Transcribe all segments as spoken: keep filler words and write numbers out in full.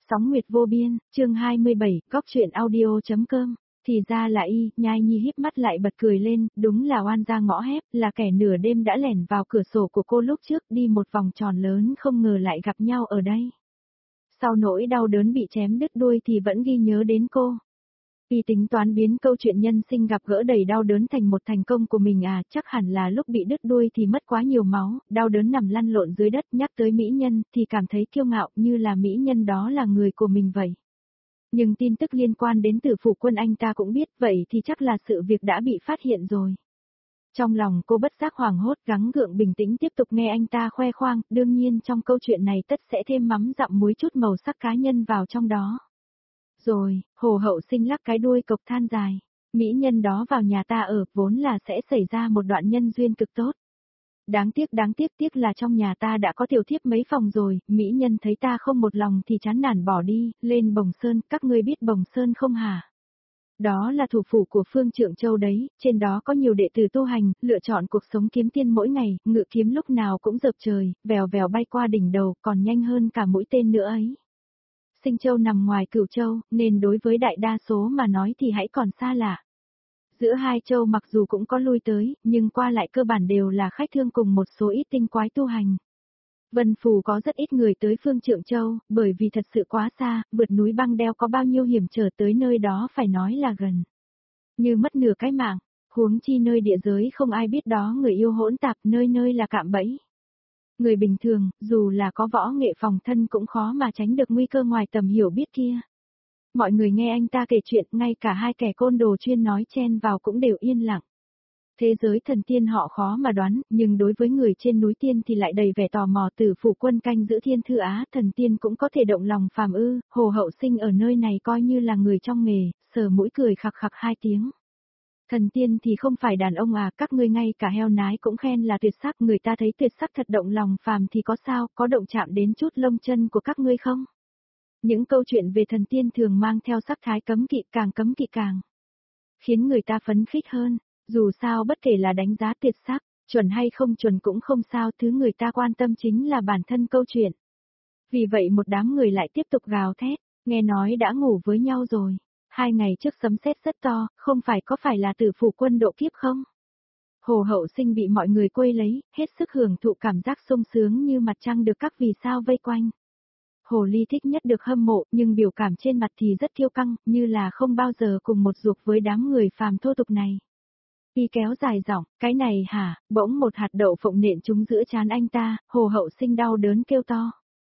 Sóng Nguyệt Vô Biên, chương hai mươi bảy, góc truyện audio.com. Thì ra là y, Nhai Nhi híp mắt lại bật cười lên, đúng là oan gia ngõ hép, là kẻ nửa đêm đã lẻn vào cửa sổ của cô lúc trước đi một vòng tròn lớn không ngờ lại gặp nhau ở đây. Sau nỗi đau đớn bị chém đứt đuôi thì vẫn ghi nhớ đến cô. Y tính toán biến câu chuyện nhân sinh gặp gỡ đầy đau đớn thành một thành công của mình à, chắc hẳn là lúc bị đứt đuôi thì mất quá nhiều máu, đau đớn nằm lăn lộn dưới đất, nhắc tới mỹ nhân thì cảm thấy kiêu ngạo như là mỹ nhân đó là người của mình vậy. Nhưng tin tức liên quan đến Tử Phủ Quân anh ta cũng biết, vậy thì chắc là sự việc đã bị phát hiện rồi. Trong lòng cô bất giác hoảng hốt, gắng gượng bình tĩnh tiếp tục nghe anh ta khoe khoang, đương nhiên trong câu chuyện này tất sẽ thêm mắm dặm muối chút màu sắc cá nhân vào trong đó. Rồi, Hồ Hậu Sinh lắc cái đuôi cộc than dài. Mỹ nhân đó vào nhà ta ở, vốn là sẽ xảy ra một đoạn nhân duyên cực tốt. Đáng tiếc đáng tiếc tiếc là trong nhà ta đã có tiểu thiếp mấy phòng rồi, mỹ nhân thấy ta không một lòng thì chán nản bỏ đi, lên Bồng Sơn, các ngươi biết Bồng Sơn không hả? Đó là thủ phủ của Phương Trượng Châu đấy, trên đó có nhiều đệ tử tu hành, lựa chọn cuộc sống kiếm tiên mỗi ngày, ngự kiếm lúc nào cũng dợp trời, vèo vèo bay qua đỉnh đầu, còn nhanh hơn cả mũi tên nữa ấy. Sinh Châu nằm ngoài Cửu Châu, nên đối với đại đa số mà nói thì hãy còn xa lạ. Giữa hai châu mặc dù cũng có lui tới, nhưng qua lại cơ bản đều là khách thương cùng một số ít tinh quái tu hành. Vân Phủ có rất ít người tới Phương Trượng Châu, bởi vì thật sự quá xa, vượt núi băng đeo có bao nhiêu hiểm trở tới nơi đó phải nói là gần. Như mất nửa cái mạng, huống chi nơi địa giới không ai biết đó người yêu hỗn tạp, nơi nơi là cạm bẫy. Người bình thường, dù là có võ nghệ phòng thân cũng khó mà tránh được nguy cơ ngoài tầm hiểu biết kia. Mọi người nghe anh ta kể chuyện, ngay cả hai kẻ côn đồ chuyên nói chen vào cũng đều yên lặng. Thế giới thần tiên họ khó mà đoán, nhưng đối với người trên núi tiên thì lại đầy vẻ tò mò. Tử Phủ Quân canh giữ thiên thư Á, thần tiên cũng có thể động lòng phàm ư. Hồ Hậu Sinh ở nơi này coi như là người trong nghề, sờ mũi cười khặc khặc hai tiếng. Thần tiên thì không phải đàn ông à, các ngươi ngay cả heo nái cũng khen là tuyệt sắc, người ta thấy tuyệt sắc thật động lòng phàm thì có sao, có động chạm đến chút lông chân của các ngươi không? Những câu chuyện về thần tiên thường mang theo sắc thái cấm kỵ, càng cấm kỵ càng khiến người ta phấn khích hơn, dù sao bất kể là đánh giá tuyệt sắc, chuẩn hay không chuẩn cũng không sao, thứ người ta quan tâm chính là bản thân câu chuyện. Vì vậy một đám người lại tiếp tục gào thét, nghe nói đã ngủ với nhau rồi, hai ngày trước sấm sét rất to, không phải có phải là Tử Phủ Quân độ kiếp không? Hồ Hậu Sinh bị mọi người quây lấy, hết sức hưởng thụ cảm giác sung sướng như mặt trăng được các vì sao vây quanh. Hồ Ly thích nhất được hâm mộ, nhưng biểu cảm trên mặt thì rất kiêu căng, như là không bao giờ cùng một ruột với đám người phàm thô tục này. Y kéo dài giọng, cái này hả, bỗng một hạt đậu phộng nện trúng giữa trán anh ta, Hồ Hậu Sinh đau đớn kêu to.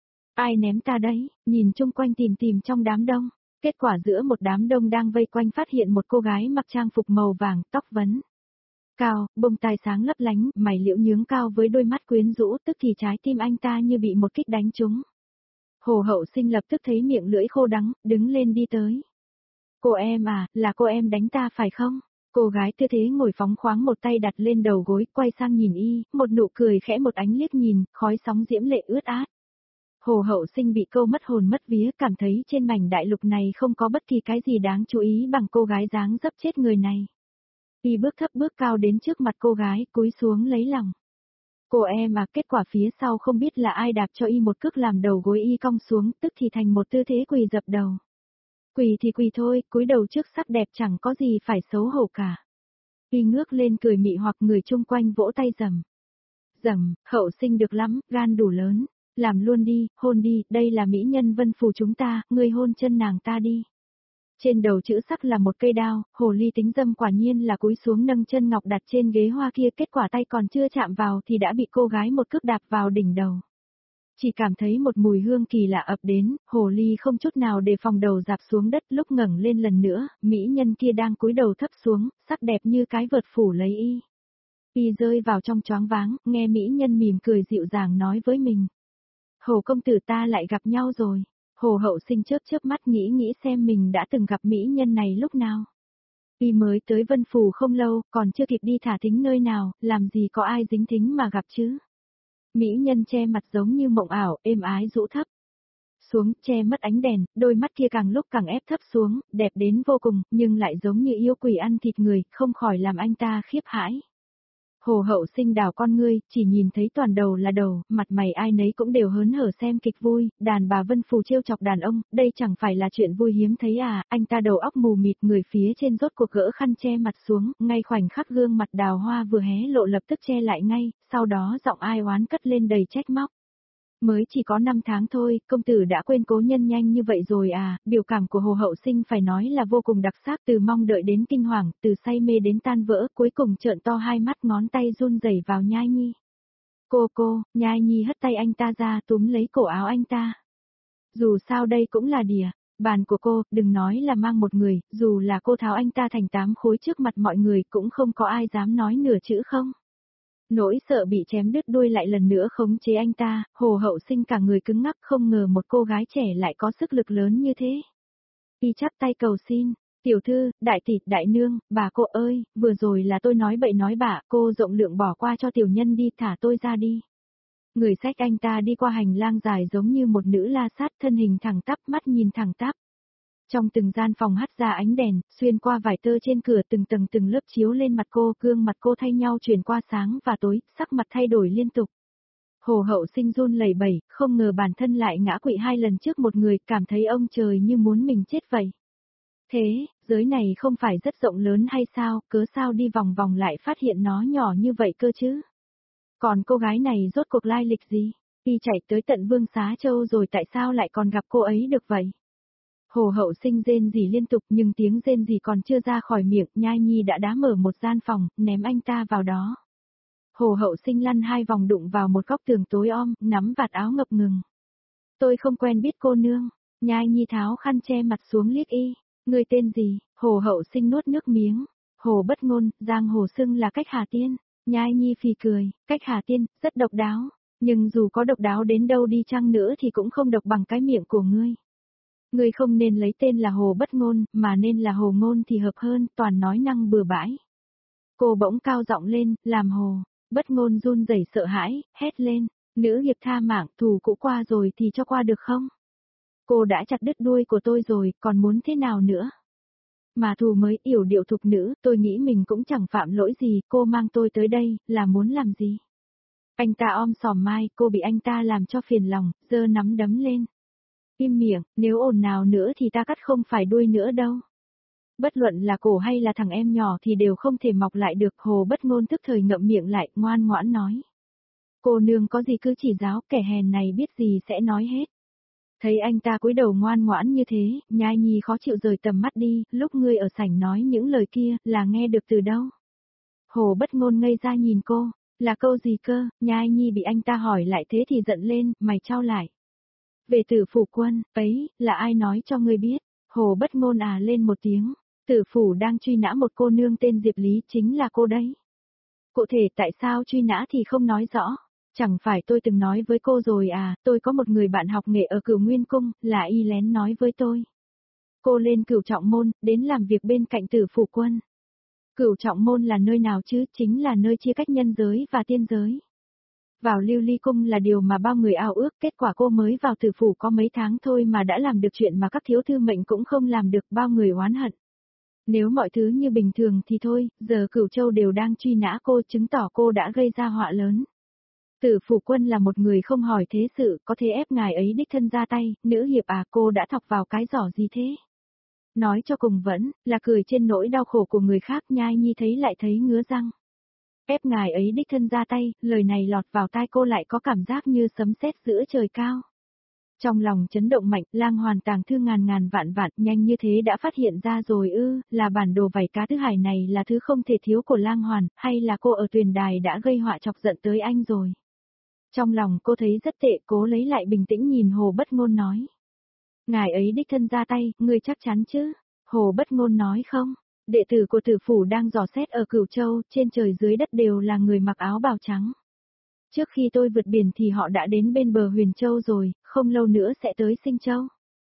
Ai ném ta đấy, nhìn chung quanh tìm tìm trong đám đông, kết quả giữa một đám đông đang vây quanh phát hiện một cô gái mặc trang phục màu vàng, tóc vấn cao, bông tai sáng lấp lánh, mày liễu nhướng cao với đôi mắt quyến rũ, tức thì trái tim anh ta như bị một kích đánh trúng. Hồ Hậu Sinh lập tức thấy miệng lưỡi khô đắng, đứng lên đi tới. Cô em à, là cô em đánh ta phải không? Cô gái tư thế ngồi phóng khoáng một tay đặt lên đầu gối, quay sang nhìn y, một nụ cười khẽ một ánh liếc nhìn, khói sóng diễm lệ ướt át. Hồ Hậu Sinh bị câu mất hồn mất vía, cảm thấy trên mảnh đại lục này không có bất kỳ cái gì đáng chú ý bằng cô gái dáng dấp chết người này. Y bước thấp bước cao đến trước mặt cô gái, cúi xuống lấy lòng. Cô em à, kết quả phía sau không biết là ai đạp cho y một cước làm đầu gối y cong xuống, tức thì thành một tư thế quỳ dập đầu. Quỳ thì quỳ thôi, cúi đầu trước sắc đẹp chẳng có gì phải xấu hổ cả. Y ngước lên cười mị hoặc người chung quanh vỗ tay rầm. Rầm, Hậu Sinh được lắm, gan đủ lớn, làm luôn đi, hôn đi, đây là mỹ nhân Vân Phủ chúng ta, ngươi hôn chân nàng ta đi. Trên đầu chữ sắc là một cây đao, Hồ Ly tính dâm quả nhiên là cúi xuống nâng chân ngọc đặt trên ghế hoa kia, kết quả tay còn chưa chạm vào thì đã bị cô gái một cước đạp vào đỉnh đầu. Chỉ cảm thấy một mùi hương kỳ lạ ập đến, Hồ Ly không chút nào đề phòng đầu dạp xuống đất, lúc ngẩng lên lần nữa, mỹ nhân kia đang cúi đầu thấp xuống, sắc đẹp như cái vợt phủ lấy y. Y rơi vào trong choáng váng, nghe mỹ nhân mỉm cười dịu dàng nói với mình. Hồ công tử ta lại gặp nhau rồi. Hồ Hậu Sinh chớp chớp mắt nghĩ nghĩ xem mình đã từng gặp mỹ nhân này lúc nào. Y mới tới Vân Phủ không lâu, còn chưa kịp đi thả thính nơi nào, làm gì có ai dính thính mà gặp chứ. Mỹ nhân che mặt giống như mộng ảo, êm ái rũ thấp xuống, che mất ánh đèn, đôi mắt kia càng lúc càng ép thấp xuống, đẹp đến vô cùng, nhưng lại giống như yêu quỷ ăn thịt người, không khỏi làm anh ta khiếp hãi. Hồ Hậu Sinh đảo con ngươi, chỉ nhìn thấy toàn đầu là đầu, mặt mày ai nấy cũng đều hớn hở xem kịch vui, đàn bà Vân Phù trêu chọc đàn ông, đây chẳng phải là chuyện vui hiếm thấy à, anh ta đầu óc mù mịt, người phía trên rốt cuộc gỡ khăn che mặt xuống, ngay khoảnh khắc gương mặt đào hoa vừa hé lộ lập tức che lại ngay, sau đó giọng ai oán cất lên đầy trách móc. Mới chỉ có năm tháng thôi, công tử đã quên cố nhân nhanh như vậy rồi à, biểu cảm của Hồ Hậu Sinh phải nói là vô cùng đặc sắc, từ mong đợi đến kinh hoàng, từ say mê đến tan vỡ, cuối cùng trợn to hai mắt, ngón tay run rẩy vào nhai nhi. Cô cô, nhai nhi hất tay anh ta ra, túm lấy cổ áo anh ta. Dù sao đây cũng là đìa, bàn của cô, đừng nói là mang một người, dù là cô tháo anh ta thành tám khối trước mặt mọi người cũng không có ai dám nói nửa chữ không. Nỗi sợ bị chém đứt đuôi lại lần nữa khống chế anh ta, Hồ Hậu Sinh cả người cứng ngắc, không ngờ một cô gái trẻ lại có sức lực lớn như thế. Y chắp tay cầu xin, tiểu thư, đại tỷ, đại nương, bà cô ơi, vừa rồi là tôi nói bậy nói bạ, cô rộng lượng bỏ qua cho tiểu nhân đi, thả tôi ra đi. Người xách anh ta đi qua hành lang dài giống như một nữ la sát, thân hình thẳng tắp, mắt nhìn thẳng tắp. Trong từng gian phòng hắt ra ánh đèn, xuyên qua vải tơ trên cửa, từng tầng từng lớp chiếu lên mặt cô, gương mặt cô thay nhau chuyển qua sáng và tối, sắc mặt thay đổi liên tục. Hồ Hậu Sinh run lẩy bẩy, không ngờ bản thân lại ngã quỵ hai lần trước một người, cảm thấy ông trời như muốn mình chết vậy. Thế, giới này không phải rất rộng lớn hay sao, cớ sao đi vòng vòng lại phát hiện nó nhỏ như vậy cơ chứ? Còn cô gái này rốt cuộc lai lịch gì? Y chạy tới tận Vương Xá Châu rồi tại sao lại còn gặp cô ấy được vậy? Hồ Hậu Sinh rên rỉ liên tục nhưng tiếng rên rỉ còn chưa ra khỏi miệng, Nhai Nhi đã đá mở một gian phòng, ném anh ta vào đó. Hồ Hậu Sinh lăn hai vòng đụng vào một góc tường tối om, nắm vạt áo ngập ngừng. Tôi không quen biết cô nương. Nhai Nhi tháo khăn che mặt xuống liếc y. Người tên gì? Hồ Hậu Sinh nuốt nước miếng. Hồ Bất Ngôn, giang hồ xưng là Cách Hà Tiên. Nhai Nhi phì cười, Cách Hà Tiên, rất độc đáo. Nhưng dù có độc đáo đến đâu đi chăng nữa thì cũng không độc bằng cái miệng của ngươi. Ngươi không nên lấy tên là Hồ Bất Ngôn, mà nên là Hồ Ngôn thì hợp hơn, toàn nói năng bừa bãi. Cô bỗng cao giọng lên, làm Hồ. Bất Ngôn run rẩy sợ hãi, hét lên, nữ hiệp tha mạng, thù cũ qua rồi thì cho qua được không? Cô đã chặt đứt đuôi của tôi rồi, còn muốn thế nào nữa? Mà thù mới, yểu điệu thục nữ, tôi nghĩ mình cũng chẳng phạm lỗi gì, cô mang tôi tới đây, là muốn làm gì? Anh ta om sòm mai, cô bị anh ta làm cho phiền lòng, giơ nắm đấm lên. Im miệng, nếu ồn nào nữa thì ta cắt không phải đuôi nữa đâu. Bất luận là cổ hay là thằng em nhỏ thì đều không thể mọc lại được. Hồ Bất Ngôn tức thời ngậm miệng lại, ngoan ngoãn nói. Cô nương có gì cứ chỉ giáo, kẻ hèn này biết gì sẽ nói hết. Thấy anh ta cúi đầu ngoan ngoãn như thế, Nhai Nhi khó chịu rời tầm mắt đi, lúc ngươi ở sảnh nói những lời kia, là nghe được từ đâu? Hồ Bất Ngôn ngây ra nhìn cô, là câu gì cơ? Nhai Nhi bị anh ta hỏi lại thế thì giận lên, mày trao lại. Về Tử Phủ quân, ấy, là ai nói cho ngươi biết? Hồ Bất Ngôn à lên một tiếng, Tử Phủ đang truy nã một cô nương tên Diệp Lý, chính là cô đấy. Cụ thể tại sao truy nã thì không nói rõ. Chẳng phải tôi từng nói với cô rồi à, tôi có một người bạn học nghệ ở Cửu Nguyên Cung, là y lén nói với tôi. Cô lên Cửu Trọng Môn, đến làm việc bên cạnh Tử Phủ quân. Cửu Trọng Môn là nơi nào chứ? Chính là nơi chia cách nhân giới và tiên giới. Vào Lưu Ly Cung là điều mà bao người ao ước, kết quả cô mới vào Tử Phủ có mấy tháng thôi mà đã làm được chuyện mà các thiếu thư mệnh cũng không làm được, bao người oán hận. Nếu mọi thứ như bình thường thì thôi, giờ Cửu Châu đều đang truy nã cô, chứng tỏ cô đã gây ra họa lớn. Tử Phủ quân là một người không hỏi thế sự, có thể ép ngài ấy đích thân ra tay, nữ hiệp à, cô đã thọc vào cái giỏ gì thế? Nói cho cùng vẫn, là cười trên nỗi đau khổ của người khác. Nhai Nhi thấy lại thấy ngứa răng. Ép ngài ấy đích thân ra tay, lời này lọt vào tai cô lại có cảm giác như sấm sét giữa trời cao. Trong lòng chấn động mạnh, Lang Hoàn tàng thư ngàn ngàn vạn vạn, nhanh như thế đã phát hiện ra rồi ư, là bản đồ vảy cá tứ hải này là thứ không thể thiếu của Lang Hoàn, hay là cô ở Tuyền Đài đã gây họa chọc giận tới anh rồi. Trong lòng cô thấy rất tệ, cố lấy lại bình tĩnh nhìn Hồ Bất Ngôn nói. Ngài ấy đích thân ra tay, ngươi chắc chắn chứ? Hồ Bất Ngôn nói không. Đệ tử của Tử Phủ đang dò xét ở Cửu Châu, trên trời dưới đất đều là người mặc áo bào trắng. Trước khi tôi vượt biển thì họ đã đến bên bờ Huyền Châu rồi, không lâu nữa sẽ tới Sinh Châu.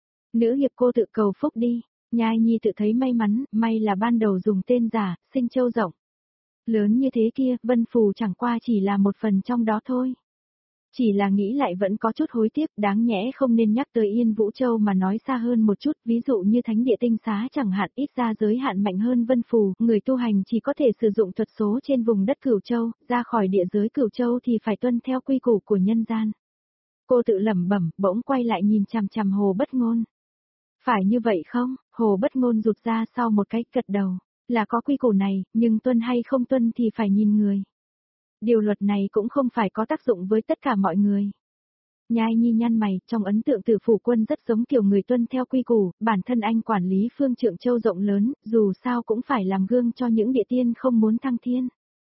Nữ hiệp cô tự cầu phúc đi. Nhai Nhi tự thấy may mắn, may là ban đầu dùng tên giả, Sinh Châu rộng. Lớn như thế kia, Vân Phù chẳng qua chỉ là một phần trong đó thôi. Chỉ là nghĩ lại vẫn có chút hối tiếc, đáng nhẽ không nên nhắc tới Yên Vũ Châu mà nói xa hơn một chút, ví dụ như thánh địa tinh xá chẳng hạn, ít ra giới hạn mạnh hơn Vân Phù, người tu hành chỉ có thể sử dụng thuật số trên vùng đất Cửu Châu, ra khỏi địa giới Cửu Châu thì phải tuân theo quy củ của nhân gian. Cô tự lẩm bẩm, bỗng quay lại nhìn chằm chằm Hồ Bất Ngôn. Phải như vậy không? Hồ Bất Ngôn rụt ra sau một cái gật đầu, là có quy củ này, nhưng tuân hay không tuân thì phải nhìn người. Điều luật này cũng không phải có tác dụng với tất cả mọi người. Nhai Nhi nhăn mày, trong ấn tượng Tử Phủ Quân rất giống kiểu người tuân theo quy củ, bản thân anh quản lý phương trượng châu rộng lớn, dù sao cũng phải làm gương cho những địa tiên không muốn thăng thiên.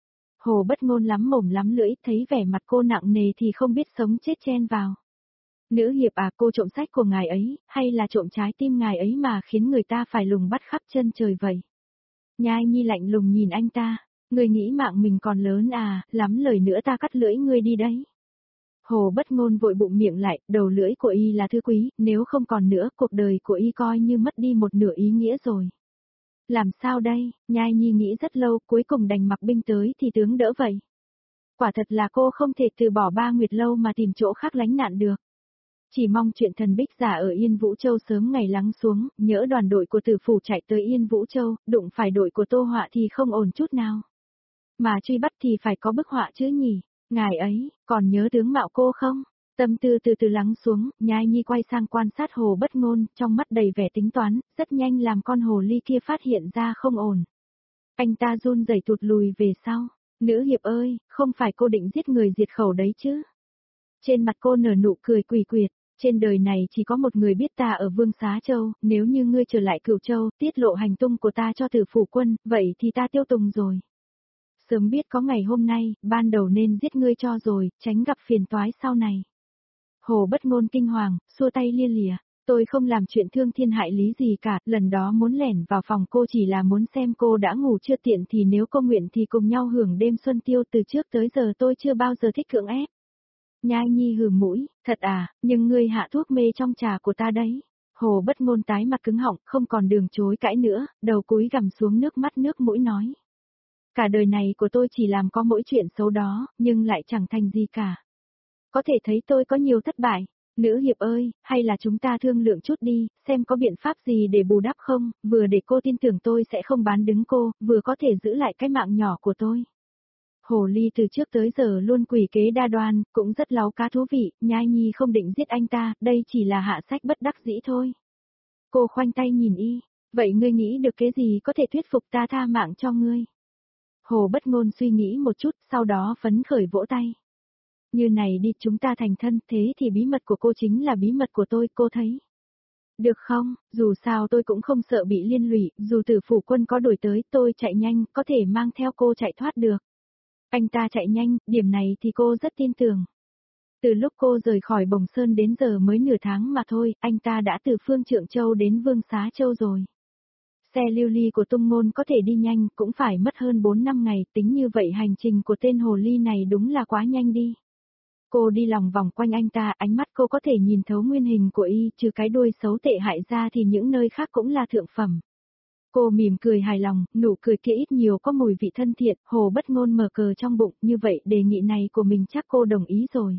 Hồ Bất Ngôn lắm mồm lắm lưỡi, thấy vẻ mặt cô nặng nề thì không biết sống chết chen vào. Nữ hiệp à, cô trộm sách của ngài ấy, hay là trộm trái tim ngài ấy mà khiến người ta phải lùng bắt khắp chân trời vậy? Nhai Nhi lạnh lùng nhìn anh ta, ngươi nghĩ mạng mình còn lớn à, lắm lời nữa ta cắt lưỡi ngươi đi đấy. Hồ Bất Ngôn vội bụng miệng lại, đầu lưỡi của y là thứ quý, nếu không còn nữa, cuộc đời của y coi như mất đi một nửa ý nghĩa rồi. Làm sao đây, Nhai Nhi nghĩ rất lâu, cuối cùng đành mặc binh tới thì tướng đỡ vậy. Quả thật là cô không thể từ bỏ Ba Nguyệt Lâu mà tìm chỗ khác lánh nạn được. Chỉ mong chuyện thần bích giả ở Yên Vũ Châu sớm ngày lắng xuống, nhỡ đoàn đội của Tử Phủ chạy tới Yên Vũ Châu, đụng phải đội của Tô Họa thì không ổn chút nào. Mà truy bắt thì phải có bức họa chứ nhỉ, ngài ấy, còn nhớ tướng mạo cô không? Tâm tư từ từ lắng xuống, Nhai Nhi quay sang quan sát Hồ Bất Ngôn, trong mắt đầy vẻ tính toán, rất nhanh làm con hồ ly kia phát hiện ra không ổn. Anh ta run rẩy tụt lùi về sau, nữ hiệp ơi, không phải cô định giết người diệt khẩu đấy chứ? Trên mặt cô nở nụ cười quỷ quyệt, trên đời này chỉ có một người biết ta ở Vương Xá Châu, nếu như ngươi trở lại Cửu Châu, tiết lộ hành tung của ta cho Tử Phủ Quân, vậy thì ta tiêu tùng rồi. Sớm biết có ngày hôm nay, ban đầu nên giết ngươi cho rồi, tránh gặp phiền toái sau này. Hồ Bất Ngôn kinh hoàng, xua tay lia lịa, tôi không làm chuyện thương thiên hại lý gì cả, lần đó muốn lẻn vào phòng cô chỉ là muốn xem cô đã ngủ chưa tiện thì nếu cô nguyện thì cùng nhau hưởng đêm xuân tiêu, từ trước tới giờ tôi chưa bao giờ thích cưỡng ép. Nhai Nhi hừ mũi, thật à, nhưng ngươi hạ thuốc mê trong trà của ta đấy. Hồ Bất Ngôn tái mặt cứng họng, không còn đường chối cãi nữa, đầu cúi gằm xuống nước mắt nước mũi nói. Cả đời này của tôi chỉ làm có mỗi chuyện xấu đó, nhưng lại chẳng thành gì cả. Có thể thấy tôi có nhiều thất bại. Nữ hiệp ơi, hay là chúng ta thương lượng chút đi, xem có biện pháp gì để bù đắp không, vừa để cô tin tưởng tôi sẽ không bán đứng cô, vừa có thể giữ lại cái mạng nhỏ của tôi. Hồ ly từ trước tới giờ luôn quỷ kế đa đoan, cũng rất láu cá thú vị, Nhai Nhi không định giết anh ta, đây chỉ là hạ sách bất đắc dĩ thôi. Cô khoanh tay nhìn y, vậy ngươi nghĩ được cái gì có thể thuyết phục ta tha mạng cho ngươi? Hồ Bất Ngôn suy nghĩ một chút, sau đó phấn khởi vỗ tay. Như này đi, chúng ta thành thân, thế thì bí mật của cô chính là bí mật của tôi, cô thấy. Được không, dù sao tôi cũng không sợ bị liên lụy, dù Tử Phủ Quân có đuổi tới, tôi chạy nhanh, có thể mang theo cô chạy thoát được. Anh ta chạy nhanh, điểm này thì cô rất tin tưởng. Từ lúc cô rời khỏi Bồng Sơn đến giờ mới nửa tháng mà thôi, anh ta đã từ Phương Trượng Châu đến Vương Xá Châu rồi. Xe lưu ly của tung ngôn có thể đi nhanh, cũng phải mất hơn bốn năm ngày, tính như vậy hành trình của tên hồ ly này đúng là quá nhanh đi. Cô đi lòng vòng quanh anh ta, ánh mắt cô có thể nhìn thấu nguyên hình của y, trừ cái đuôi xấu tệ hại ra thì những nơi khác cũng là thượng phẩm. Cô mỉm cười hài lòng, nụ cười kia ít nhiều có mùi vị thân thiện, Hồ Bất Ngôn mở cờ trong bụng, như vậy đề nghị này của mình chắc cô đồng ý rồi.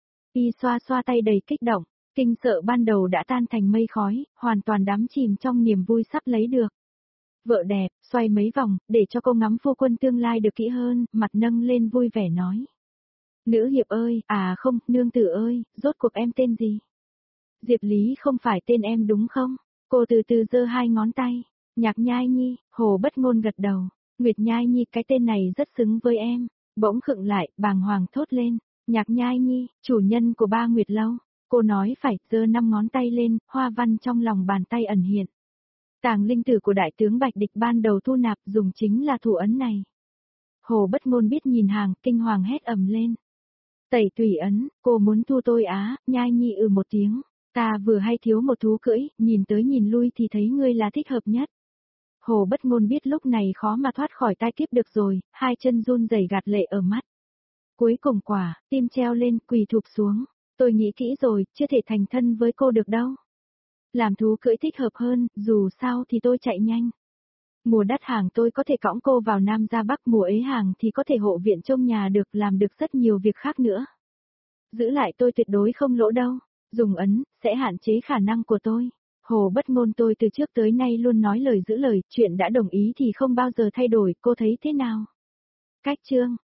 Y xoa xoa tay đầy kích động, kinh sợ ban đầu đã tan thành mây khói, hoàn toàn đắm chìm trong niềm vui sắp lấy được. Vợ đẹp, xoay mấy vòng, để cho cô ngắm phu quân tương lai được kỹ hơn, mặt nâng lên vui vẻ nói. Nữ hiệp ơi, à không, nương tử ơi, rốt cuộc em tên gì? Diệp Lý không phải tên em đúng không? Cô từ từ giơ hai ngón tay. Nhạc Nhai Nhi, Hồ Bất Ngôn gật đầu. Nguyệt Nhai Nhi, cái tên này rất xứng với em. Bỗng khựng lại, bàng hoàng thốt lên. Nhạc Nhai Nhi, chủ nhân của Ba Nguyệt Lâu. Cô nói phải, giơ năm ngón tay lên, hoa văn trong lòng bàn tay ẩn hiện. Tàng linh tử của đại tướng Bạch Địch ban đầu thu nạp dùng chính là thủ ấn này. Hồ Bất Ngôn biết nhìn hàng, kinh hoàng hét ầm lên. Tẩy tùy ấn, cô muốn thu tôi á, Nhai Nhi ừ một tiếng. Ta vừa hay thiếu một thú cưỡi, nhìn tới nhìn lui thì thấy ngươi là thích hợp nhất. Hồ Bất Ngôn biết lúc này khó mà thoát khỏi tai kiếp được rồi, hai chân run rẩy gạt lệ ở mắt. Cuối cùng quả, tim treo lên, quỳ thụp xuống. Tôi nghĩ kỹ rồi, chưa thể thành thân với cô được đâu. Làm thú cưỡi thích hợp hơn, dù sao thì tôi chạy nhanh. Mùa đắt hàng tôi có thể cõng cô vào Nam ra Bắc, mùa ế hàng thì có thể hộ viện trông nhà được, làm được rất nhiều việc khác nữa. Giữ lại tôi tuyệt đối không lỗ đâu. Dùng ấn, sẽ hạn chế khả năng của tôi. Hồ Bất Ngôn tôi từ trước tới nay luôn nói lời giữ lời, chuyện đã đồng ý thì không bao giờ thay đổi, cô thấy thế nào? Cách chương